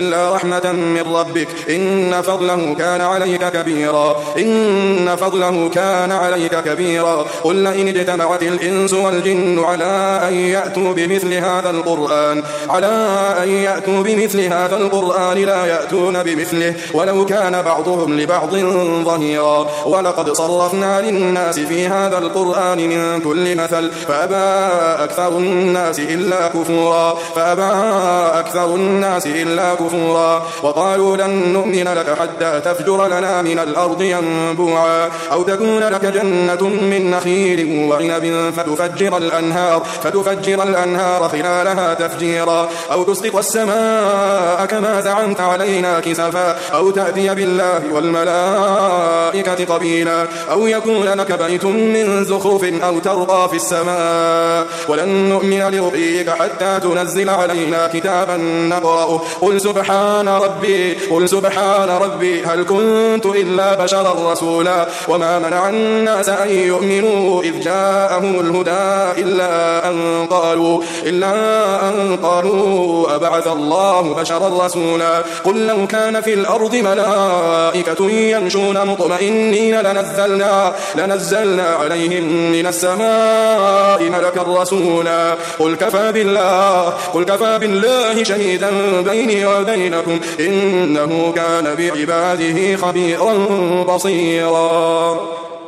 إلا رحمة من ربك إن فضله كان عليك كبيرا قل لئن اجتمعت الإنس والجن على أن يأتوا بمثل هذا القرآن لا يأتون بمثله ولو كان بعضهم لبعض ظهيرا ولقد صرفنا للناس في هذا القرآن من كل مثل فأبى أكثر الناس إلا كفورا وقالوا لن نؤمن لك حتى تفجر لنا من الأرض ينبوعا أو تكون لك جنة من نخيل وعنب فتفجر الأنهار خلالها تفجيرا أو تسقط السماء كما زعمت علينا كسفا أو تأتي بالله والملائكة قبيلا أو يكون لك بيت من زخرف أو ترقى في السماء ولن نؤمن لرقيك حتى تنزل علينا كتابا نقرأه قل سبحان ربي هل كنت إلا بشرا رسولا وما منع الناس أن يؤمنوا إذ جاءهم الهدى إلا أن قالوا أبعث الله بشرا رسولا قل لو كان في الأرض ملائكة يمشون مطمئنين لنزلنا عليهم من السماء ملكا رسولا قل كفى بالله شهيدا بيني وبينكم إنه كان بعباده خبيرا بصيرا.